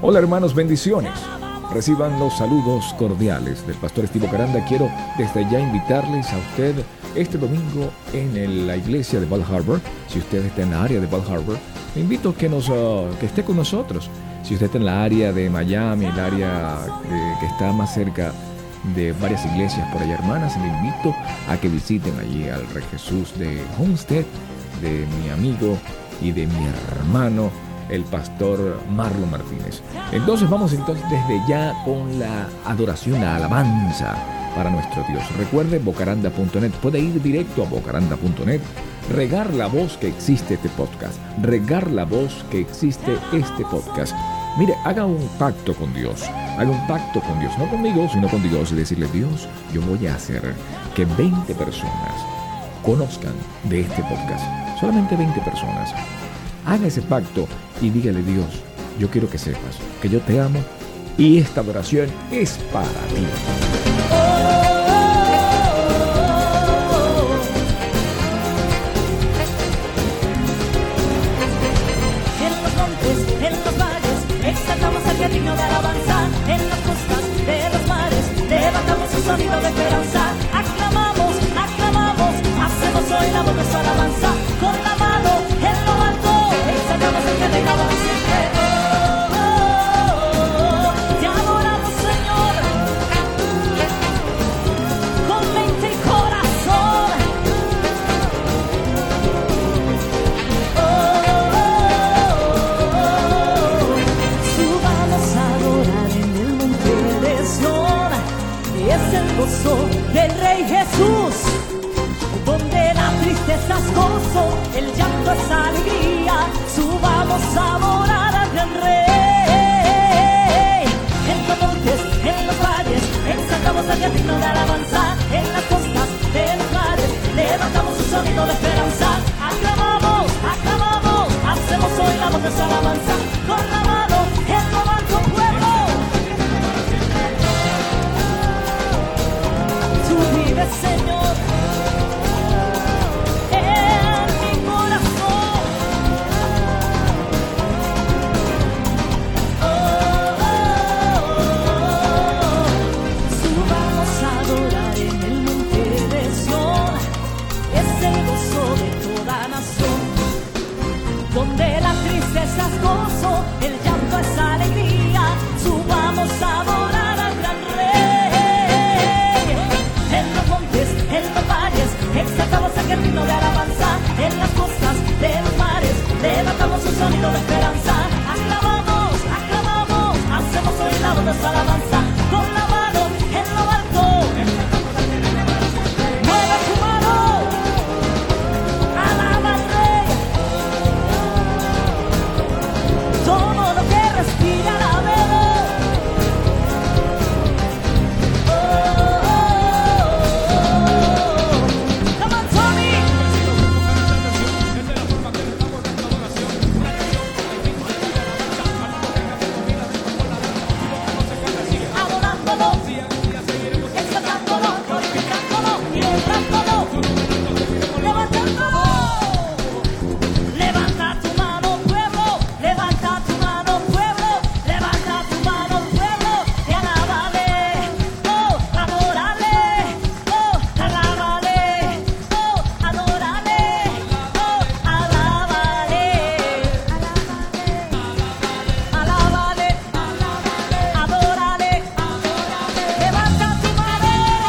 Hola hermanos, bendiciones. Reciban los saludos cordiales del pastor Steve Bocaranda. Quiero desde ya invitarles a usted este domingo en la iglesia de Bal Harbour. Si usted está en la área de Bal Harbour, le invito a que esté con nosotros. Si usted está en la área de Miami, el área que está más cerca de varias iglesias por allá, hermanas, le invito a que visiten allí al Rey Jesús de Homestead, de mi amigo y de mi hermano, el pastor Marlon Martínez. Entonces vamos desde ya con la adoración, la alabanza para nuestro Dios. Recuerde bocaranda.net, puede ir directo a bocaranda.net, regar la voz que existe este podcast, regar la voz que existe este podcast. Mire, haga un pacto con Dios, no conmigo, sino con Dios, y decirle: Dios, yo voy a hacer que 20 personas conozcan de este podcast, solamente 20 personas. Haga ese pacto y dígale: Dios, yo quiero que sepas que yo te amo y esta adoración es para ti. En los montes, en los valles, exaltamos al digno de alabanza. En las costas de los mares, levantamos un sonido de esperanza. Aclamamos, aclamamos, hacemos hoy la voz de su alabanza. Con la mano en lo alto, exaltamos al que reina por siempre. Te adoramos, Señor, con mente y corazón. Subamos a adorar en el monte de Sion. Es el gozo del Rey Jesús, donde la tristeza es gozo, el llanto es alegría. Subamos a adorar al gran Rey. En los montes, en los valles, exaltamos al Dios digno de alabanza. En las costas de los mares, levantamos un sonido de esperanza. Aclamamos, aclamamos, hacemos hoy la voz de su alabanza. Con la mano en lo alto, pueblo. Tú vives, Señor, en mi corazón. Subamos a adorar en el monte de Sion. Es el gozo de toda nación, donde la tristeza es gozo, el llanto es alegría. Subamos a adorar al gran Rey. En los montes, en los valles, exaltamos aquel himno de alabanza. En las costas de los mares, levantamos un sonido de esperanza. Aclamamos, aclamamos, hacemos hoy la voz de su alabanza. Con la mano en lo alto, mueve tu mano, alaba al Rey. Todo lo que respira, alábelo. Come on, Tommy. Adorándolo, exaltándolo, glorificándolo y honrándolo, levantándolo. Levanta tu mano, pueblo, levanta tu mano, pueblo, levanta tu mano, pueblo, y alábale, oh, adórale, oh, alábale, oh, adórale, oh, alábale, alábale, adórale, levanta tu mano.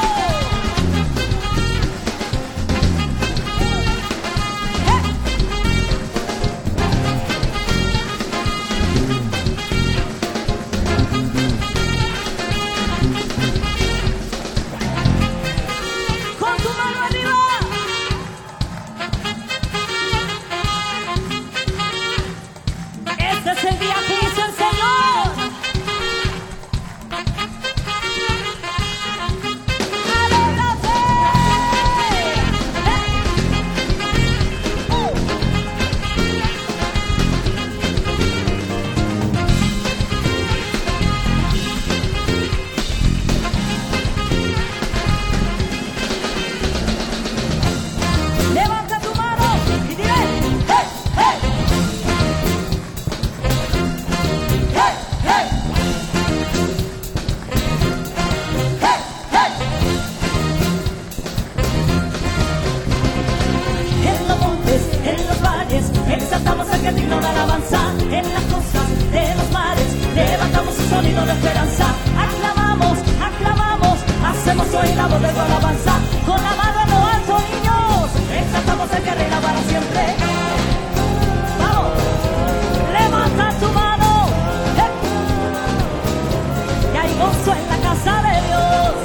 Con tu mano arriba. Este es el día que hizo el Señor. ¡Alégrate! Levanta tu mano y dile: ¡hey, hey! exaltamos al que es digno de alabanza. En las costas de los mares levantamos un sonido de esperanza. Aclamamos, aclamamos, hacemos oír la voz de tu alabanza. Con la mano en lo alto, niños, exaltamos al que reina para siempre. Vamos, levanta tu mano. Que hay gozo en la casa de Dios.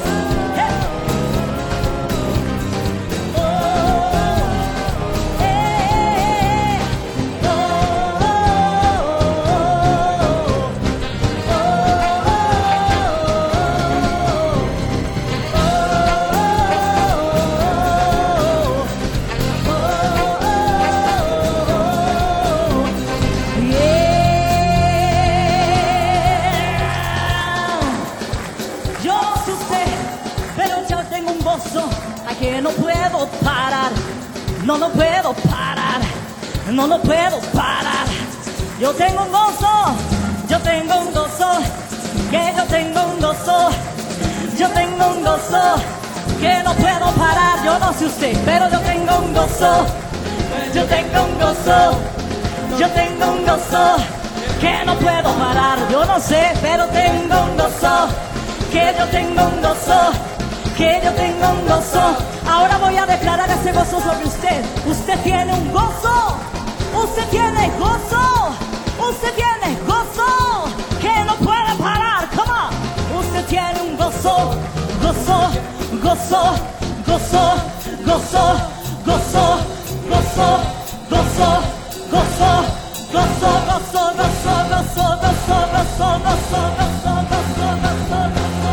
Que no puedo parar, no puedo parar, no puedo parar. Yo tengo un gozo, yo tengo un gozo, que yo tengo un gozo, yo tengo un gozo, que no puedo parar. Yo no sé usted, pero yo tengo un gozo, yo tengo un gozo, yo tengo un gozo, que no puedo parar. Yo no sé, pero tengo un gozo, que yo tengo un gozo, que yo tengo un gozo. Ahora voy a declarar ese gozo sobre usted. Usted tiene un gozo, usted tiene gozo, usted tiene gozo, que no puede parar. Come on. Usted tiene un gozo, gozo, gozo, gozo, gozo, gozo, gozo, gozo, gozo, gozo, gozo, gozo, gozo, gozo, gozo, gozo, gozo, gozo.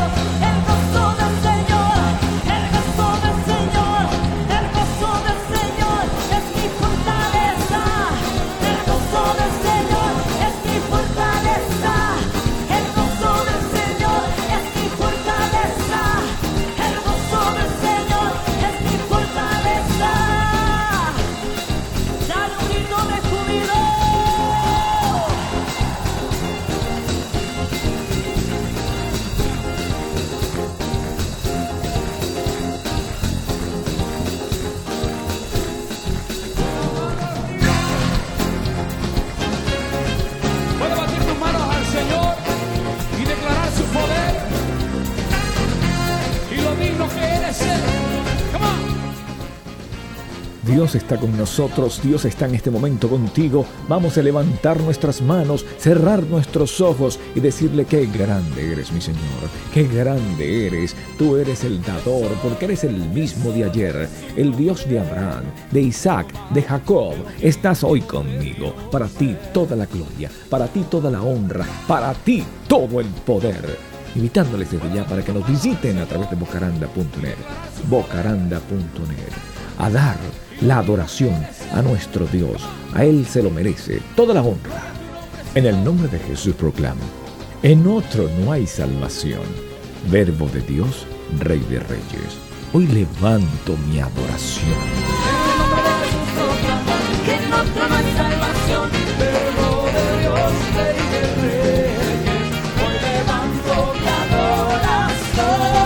Dios está con nosotros, Dios está en este momento contigo. Vamos a levantar nuestras manos, cerrar nuestros ojos y decirle: qué grande eres, mi Señor, qué grande eres. Tú eres el dador, porque eres el mismo de ayer, el Dios de Abraham, de Isaac, de Jacob. Estás hoy conmigo. Para ti toda la gloria, para ti toda la honra, para ti todo el poder. Invitándoles desde ya para que nos visiten a través de bocaranda.net, bocaranda.net, a dar la adoración a nuestro Dios. A Él se lo merece toda la honra. En el nombre de Jesús proclamo: en otro no hay salvación. Verbo de Dios, Rey de Reyes. Hoy levanto mi adoración. En el nombre de Jesús proclamo que en otro no hay salvación. Verbo de Dios, Rey de Reyes. Hoy levanto mi adoración.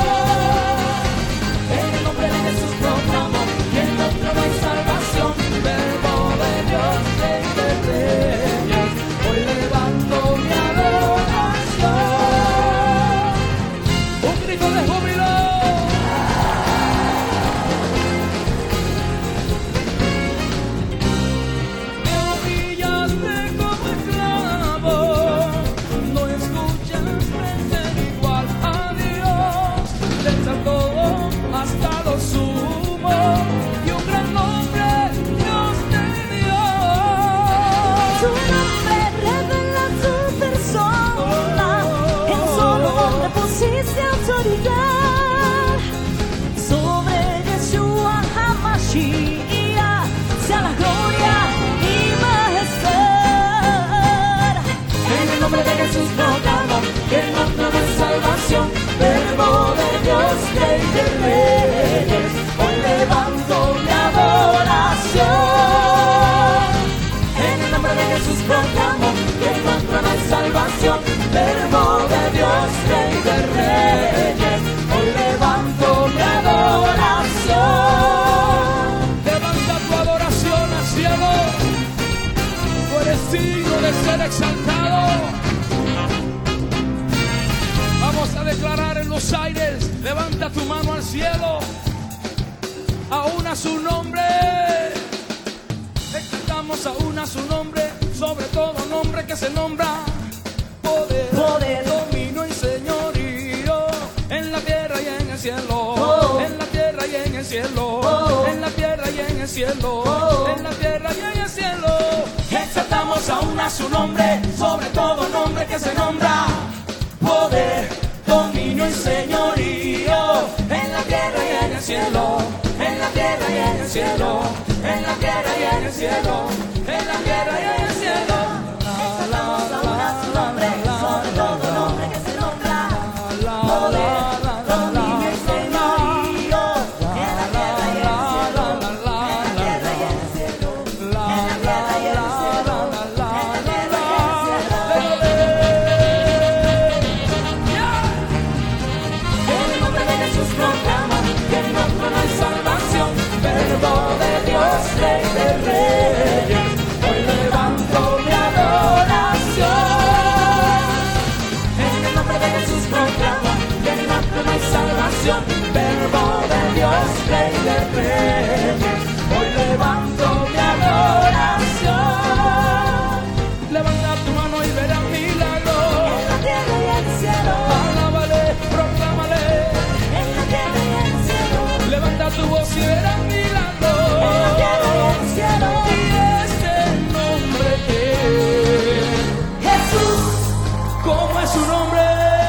En el nombre de Jesús proclamo que en otro no hay salvación. Verbo de Dios, Rey de Reyes. Hoy levanto mi adoración. Un grito de júbilo. De rodillas digno de ser exaltado. Vamos a declarar en los aires, levanta tu mano al cielo, aún a su nombre. Exaltamos aún a su nombre, sobre todo nombre que se nombra. Poder, dominio y señorío, en la tierra y en el cielo, en la tierra y en el cielo, en la tierra y en el cielo, en la tierra y en el cielo. Exaltamos aún a su nombre, sobre todo nombre que se nombra. Poder, dominio y señorío, en la tierra y en el cielo, en la tierra y en el cielo, en la tierra y en el cielo, en la tierra y en el cielo. Exaltamos aún a su nombre, sobre todo nombre que se nombra. Poder, dominio y señorío, en la tierra y en el cielo, en la tierra y en el cielo, en la tierra y en el cielo, en la tierra y en el cielo. El nombre de Jesús proclama que en otro no hay salvación. Verbo de Dios, Rey de Reyes, hoy levanto mi adoración. En el nombre de Jesús proclama que en otro no hay salvación. Verbo de Dios, Rey de Reyes, hoy levanto mi adoración. Levanta tu mano y verás milagros. En la tierra y en el cielo, Alábale, proclámale. en la tierra y en el cielo, Levanta tu voz y verás milagros. en la tierra y en el cielo. Y ese nombre es Jesús, ¿cómo es su nombre?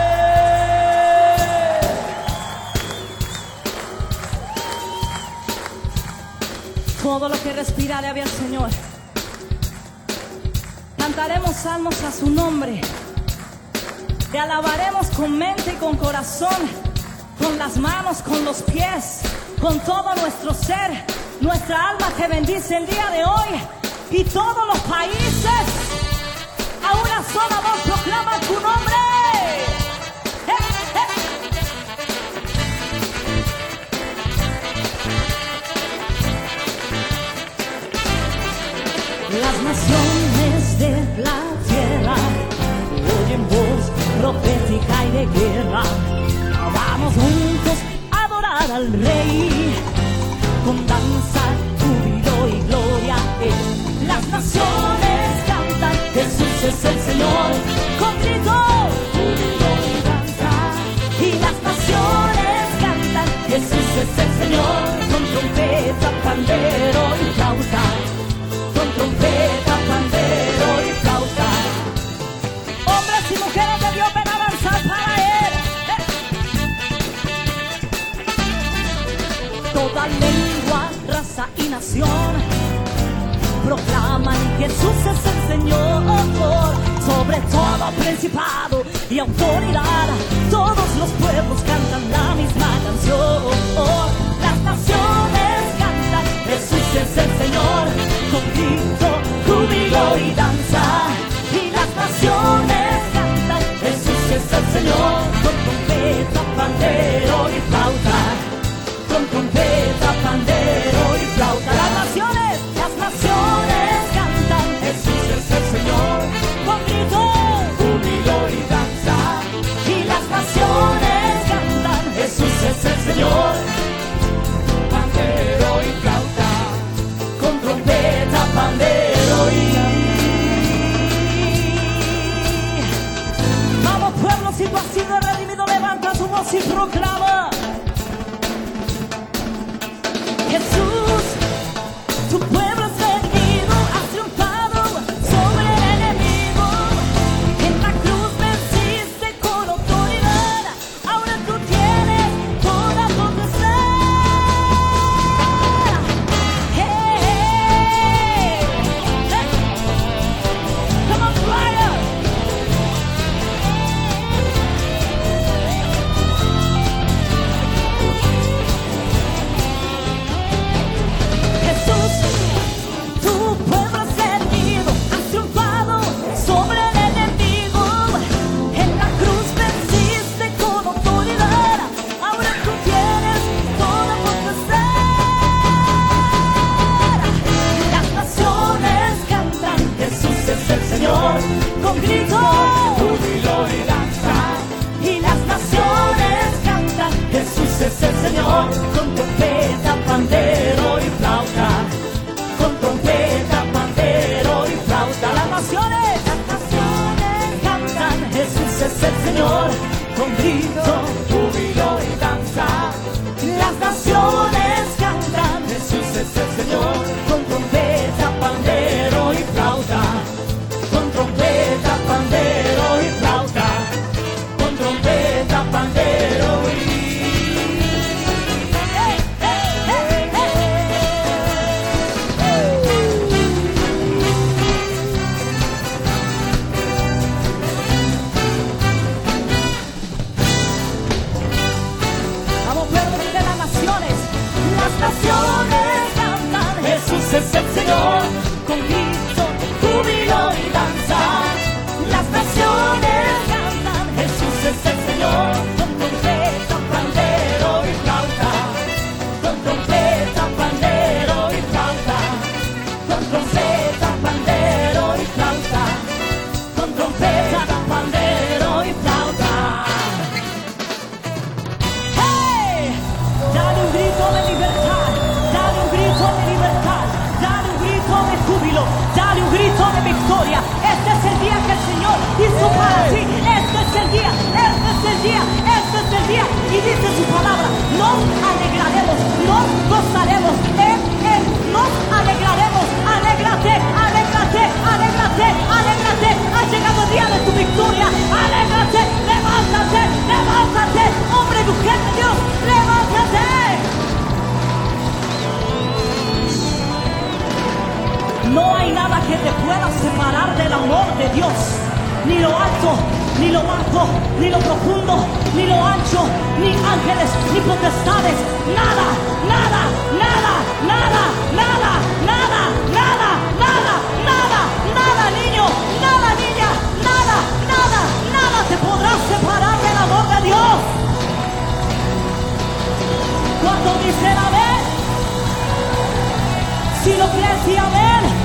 todo lo que respira alabe al Señor. Cantaremos salmos a su nombre. Le alabaremos con mente y con corazón, con las manos, con los pies, con todo nuestro ser. Nuestra alma te bendice el día de hoy. Y todos los países a una sola voz proclaman tu nombre. Las naciones de la tierra oyen voz profética y de guerra. Vamos juntos a adorar al Rey con danza, júbilo y gloria. Las naciones cantan, Jesús es el Señor, con grito, júbilo y danza. Y las naciones cantan, Jesús es el Señor, con trompeta, pandero y flauta. Con trompeta, pandero y flauta. Hombres y mujeres de Dios ven a danzar para Él. Toda lengua, raza y nación proclaman que Jesús es el Señor. Sobre todo principado y autoridad, todos los pueblos cantan la misma canción. Las naciones cantan, Jesús es el Señor, con grito, júbilo y danza. Y las naciones cantan, Jesús es el Señor, con trompeta, pandero y flauta. Con trompeta, pandero y flauta. Las naciones cantan, Jesús es el Señor. con grito, júbilo y danza. Y las naciones cantan, Jesús es el Señor, con trompeta, pandero y flauta. Con trompeta, pandero y flauta. Las naciones cantan, Jesús es el Señor, con grito, júbilo y danza. Las naciones cantan, Jesús es el Señor, con trompeta, pandero y flauta. Con trompeta, pandero y flauta. Con trompeta, pandero y... Vamos, pueblos de las naciones. Las naciones cantan, Jesús es el Señor, con grito, júbilo y danza. Las naciones cantan, Jesús es el Señor, con trompeta, pandero y flauta. Con trompeta, pandero y flauta. Con trompeta, pandero y flauta. Con trompeta, pandero y flauta. ¡Hey! Dale un grito de libertad, dale un grito de libertad, dale un grito de júbilo, dale un grito de victoria. Este es el día que el Señor hizo para ti. Este es el día, este es el día, este es el día. Y dice su palabra, nos alegraremos, nos gozaremos en Él, nos alegraremos. Alégrate, alégrate, alégrate, alégrate. Ha llegado el día de tu victoria. Alégrate, levántate, levántate. Hombre, mujer de Dios, levántate. No hay nada que te pueda separar del amor de Dios. Ni lo alto, ni lo bajo, ni lo profundo, ni lo ancho, ni ángeles, ni potestades. Nada, nada, nada, nada, nada, nada, nada, nada, nada, nada, niño, nada, niña, nada, nada, nada te podrá separar del amor de Dios. Cuando dicen amén, si lo crees, y amén.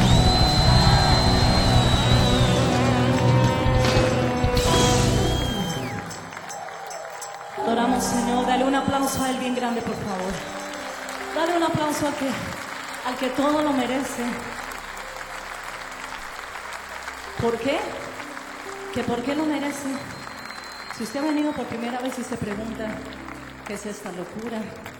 Adoramos, Señor. Dale un aplauso a Él bien grande, por favor. Dale un aplauso al que todo lo merece. ¿Por qué? ¿Que por qué lo merece? Si usted ha venido por primera vez y se pregunta, ¿qué es esta locura?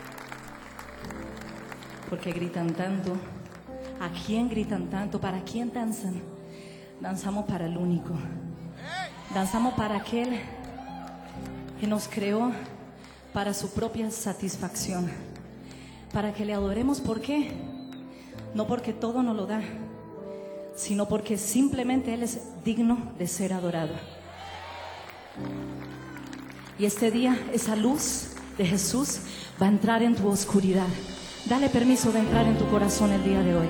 ¿Por qué gritan tanto? ¿A quién gritan tanto? ¿Para quién danzan? Danzamos para el único. Danzamos para aquel que nos creó para su propia satisfacción, para que le adoremos. ¿Por qué? No porque todo nos lo da, sino porque simplemente Él es digno de ser adorado. Y este día esa luz de Jesús va a entrar en tu oscuridad. Dale permiso de entrar en tu corazón el día de hoy.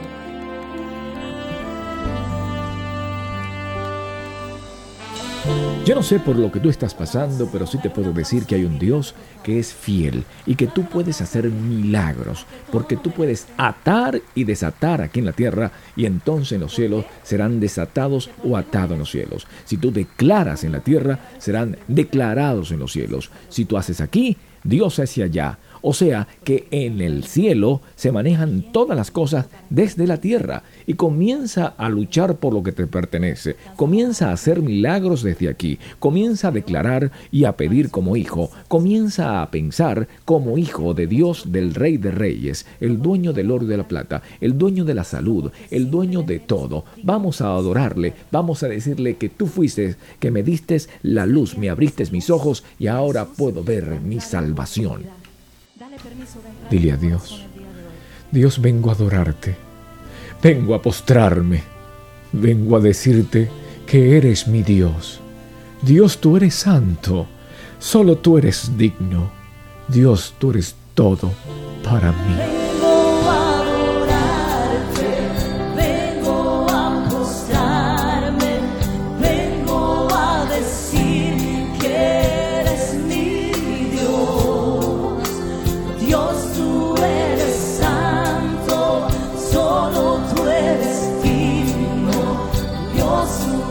Yo no sé por lo que tú estás pasando, pero sí te puedo decir que hay un Dios que es fiel y que tú puedes hacer milagros, porque tú puedes atar y desatar aquí en la tierra, y entonces en los cielos serán desatados o atados en los cielos. Si tú declaras en la tierra, serán declarados en los cielos. Si tú haces aquí, Dios hace allá. O sea que en el cielo se manejan todas las cosas desde la tierra, y comienza a luchar por lo que te pertenece. Comienza a hacer milagros desde aquí. Comienza a declarar y a pedir como hijo. Comienza a pensar como hijo de Dios, del Rey de Reyes, el dueño del oro y de la plata, el dueño de la salud, el dueño de todo. Vamos a adorarle, vamos a decirle que tú fuiste, que me diste la luz, me abriste mis ojos y ahora puedo ver mi salvación. Dile a Dios: Dios, vengo a adorarte, vengo a postrarme, vengo a decirte que eres mi Dios. Dios, tú eres santo, solo tú eres digno. Dios, tú eres todo para mí. Vengo a adorarte, vengo a postrarme, vengo a decir que eres mi Dios. Dios, tú eres santo, solo tú eres digno. Dios, tú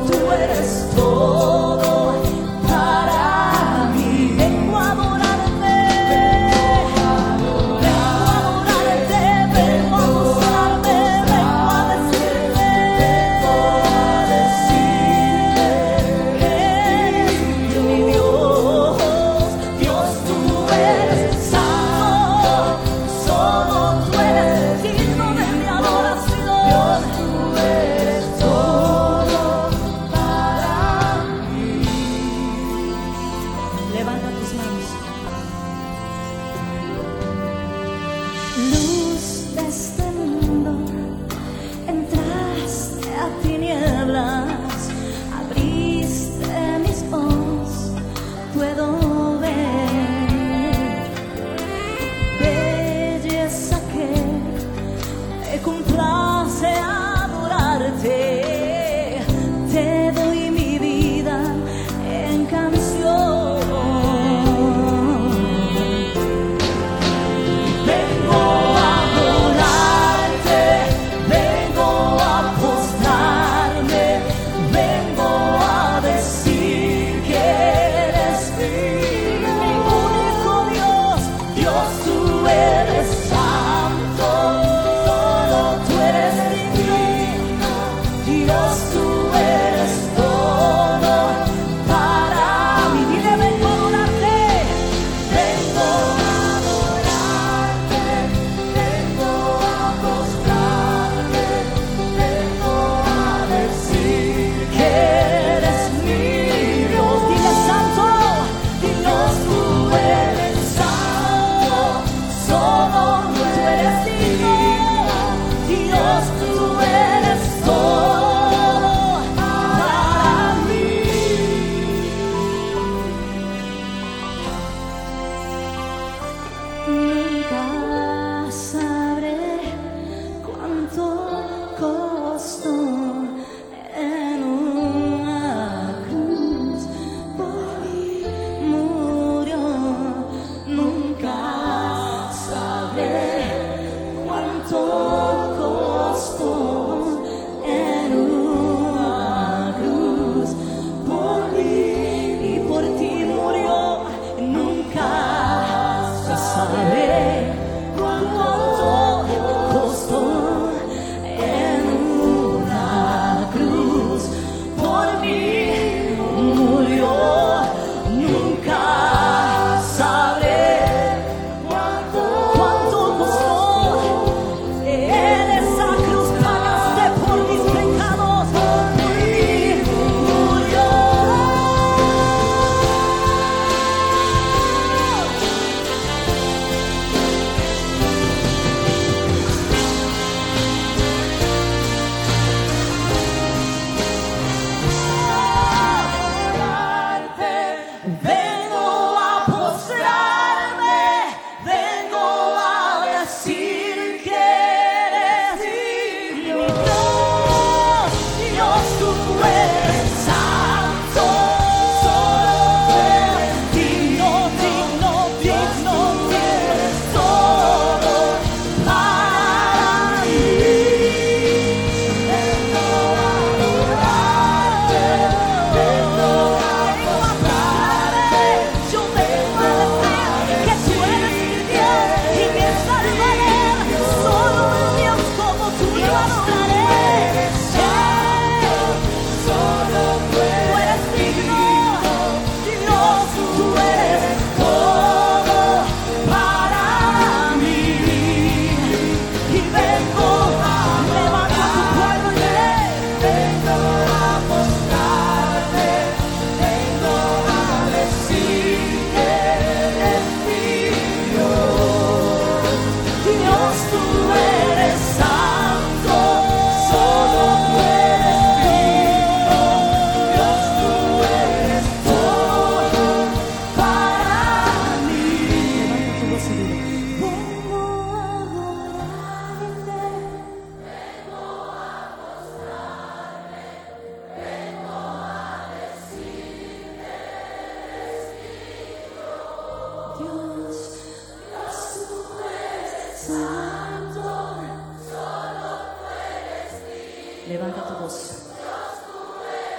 Levanta tu voz.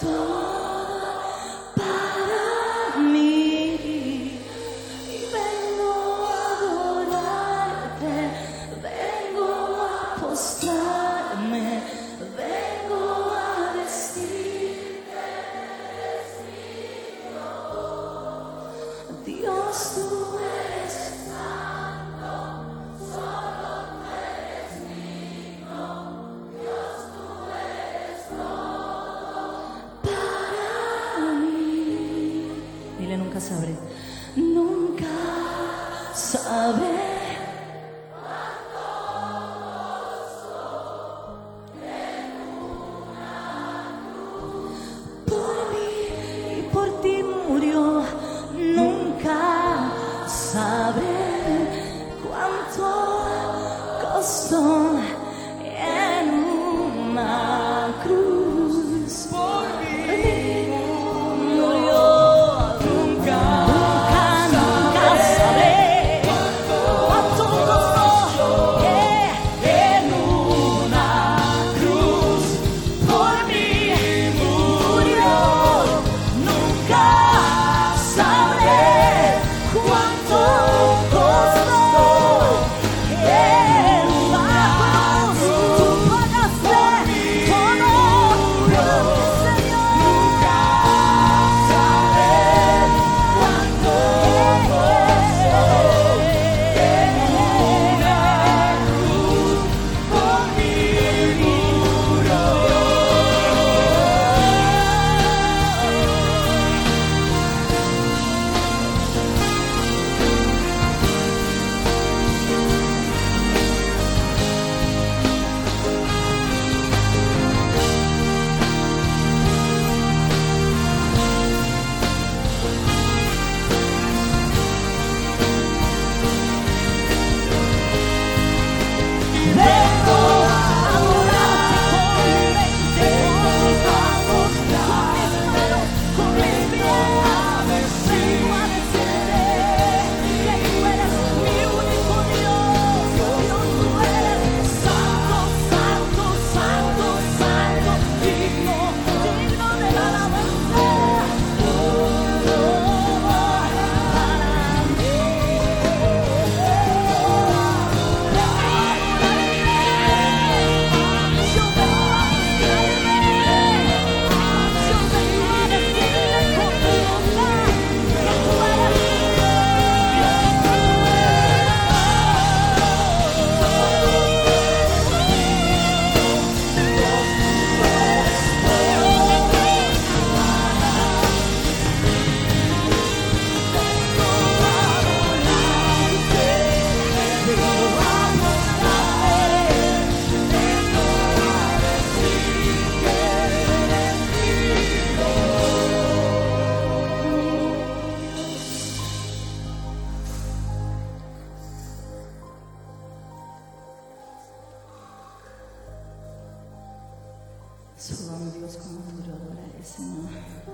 Solo un Dios como tú yo adoraré, Señor.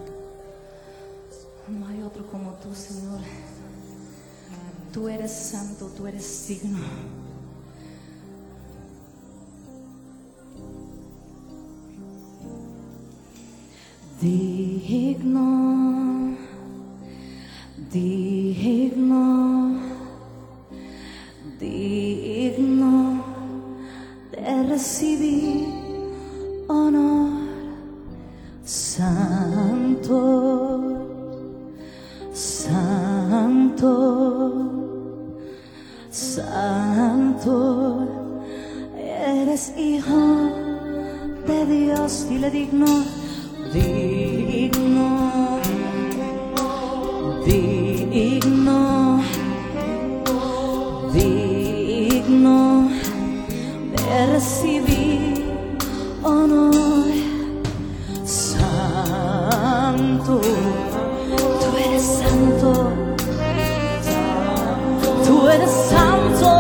No hay otro como tú, Señor. Tú eres santo, tú eres digno. Digno, digno, digno de recibir honor. Santo, santo, santo, eres hijo de Dios. Dile digno, digno, digno, digno de recibir honor. Santo, tú eres santo, tú eres santo.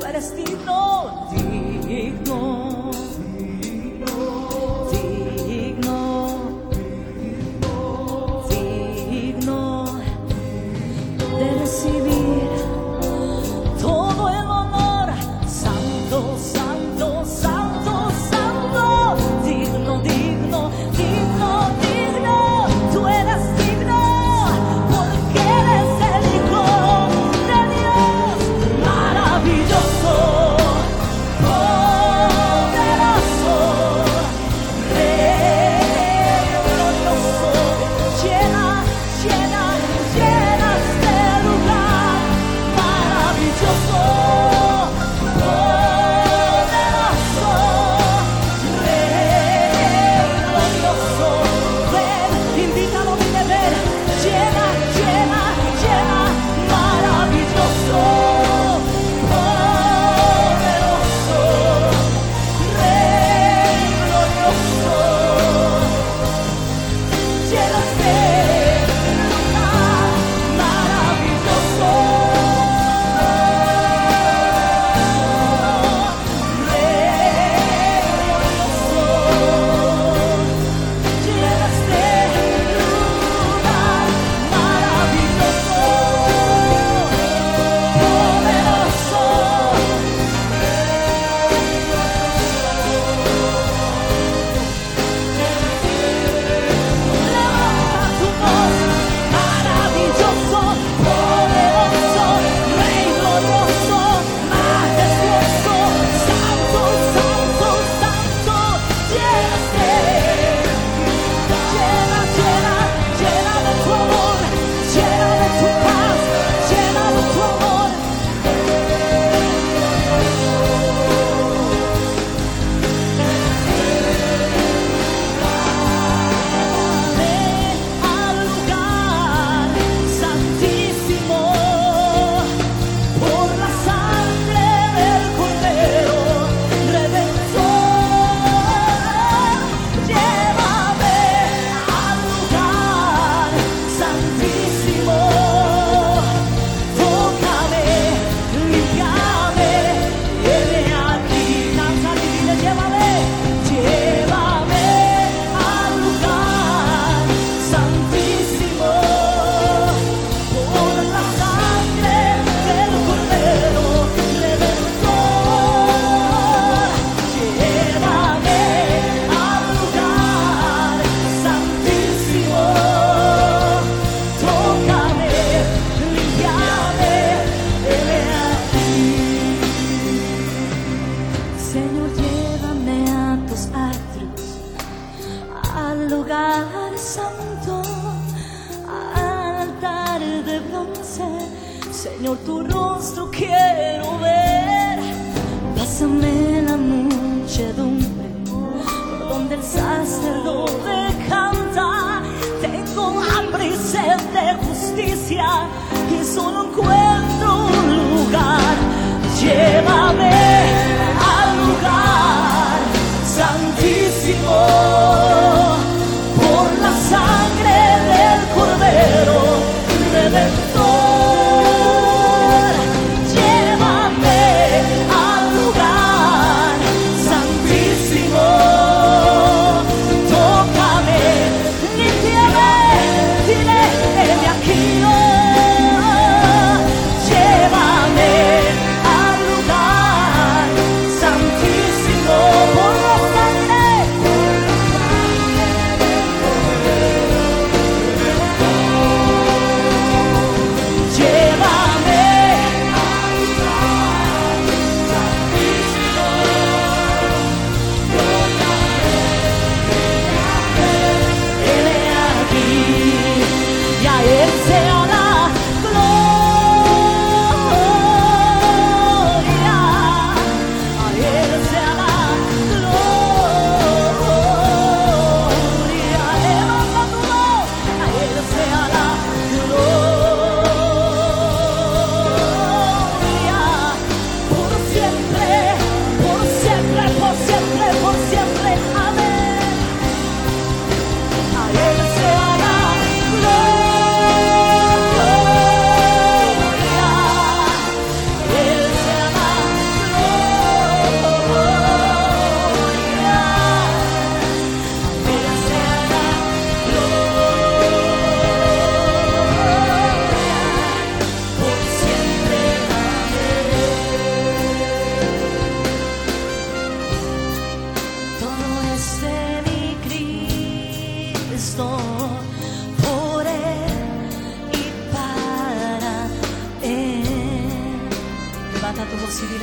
eres digno, digno, digno, digno de recibir todo el honor. Santo, santo, santo, santo, digno, digno, digno, digno. Tú eres digno porque eres el Hijo de Dios maravilloso. Oh,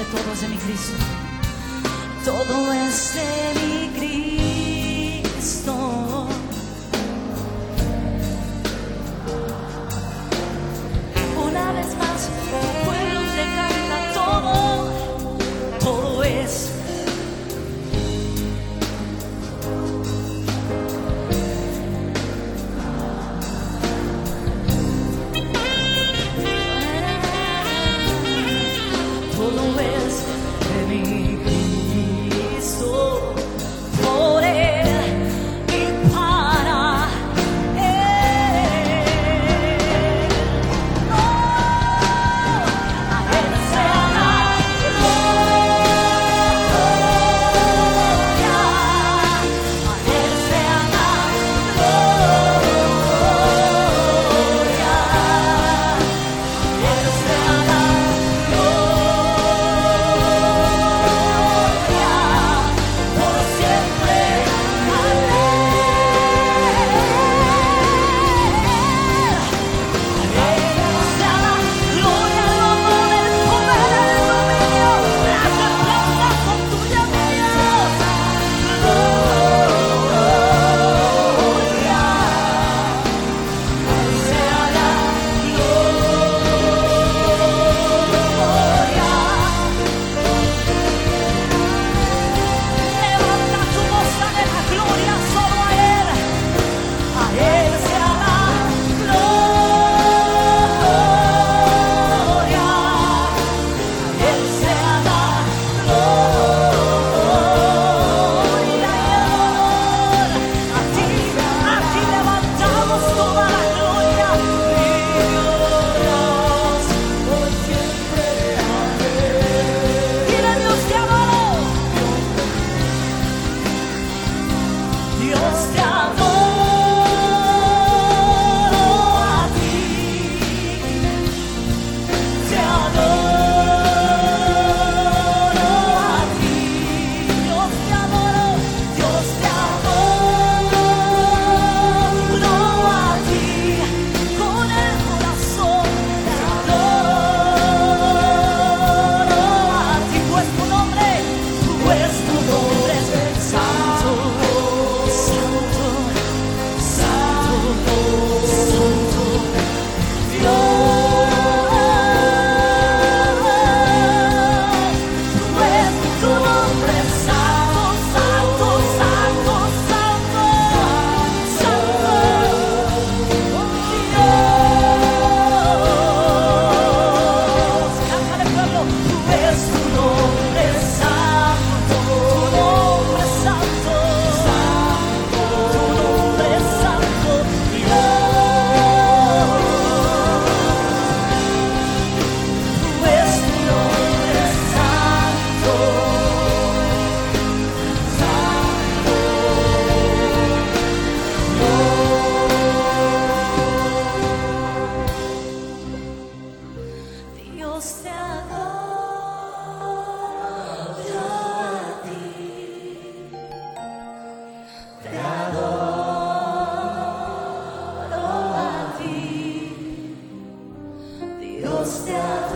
de todo es de mi Cristo. Todo es de mi Cristo. Una vez más puedo entregarla todo. Todo es. Todo es de mi Cristo, por Él y para Él. Oh, a Él sea la gloria, a Él sea la gloria, a Él sea la por siempre. Sea la gloria, el honor, el poder, el dominio, la certeza son tuyas, mi Dios. Gloria, sea la gloria. Levanta tu voz, dale la gloria solo a Él. A Él sea la gloria. A Él sea la gloria y el honor. A ti levantamos toda la gloria. Mi Dios, por siempre. Dile, Dios te adoro. Dios te adoro a ti, te adoro a ti, Dios te adoro a ti, con el corazón te adoro a ti, pues tu nombre es santo. Santo, santo, santo, Dios, pues tu nombre es santo, santo, santo, santo, santo, Dios. Cántale, pueblo, pues tu nombre es santo, tu nombre es santo, santo, tu nombre es santo, Dios. Pues tu nombre es santo, santo, Dios te adoro a ti, te adoro a ti, Dios te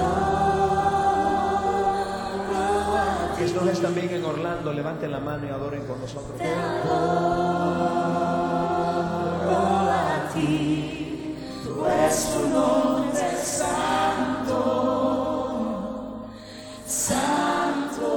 adoro a ti, Que nos también en Orlando, levanten la mano y adoren con nosotros. te adoro a ti, tú es tu nombre santo, santo,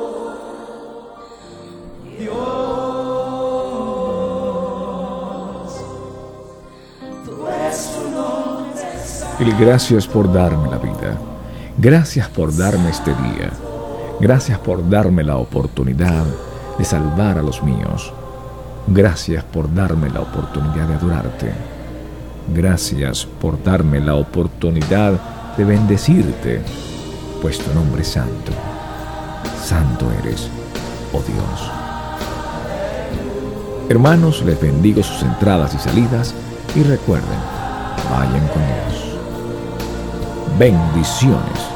Dios, tú es tu nombre santo. Y gracias por darme la vida. Gracias por darme este día. Gracias por darme la oportunidad de salvar a los míos. Gracias por darme la oportunidad de adorarte. Gracias por darme la oportunidad de bendecirte, pues tu nombre es santo. Santo eres, oh Dios. Hermanos, les bendigo sus entradas y salidas y recuerden, vayan con Dios. Bendiciones.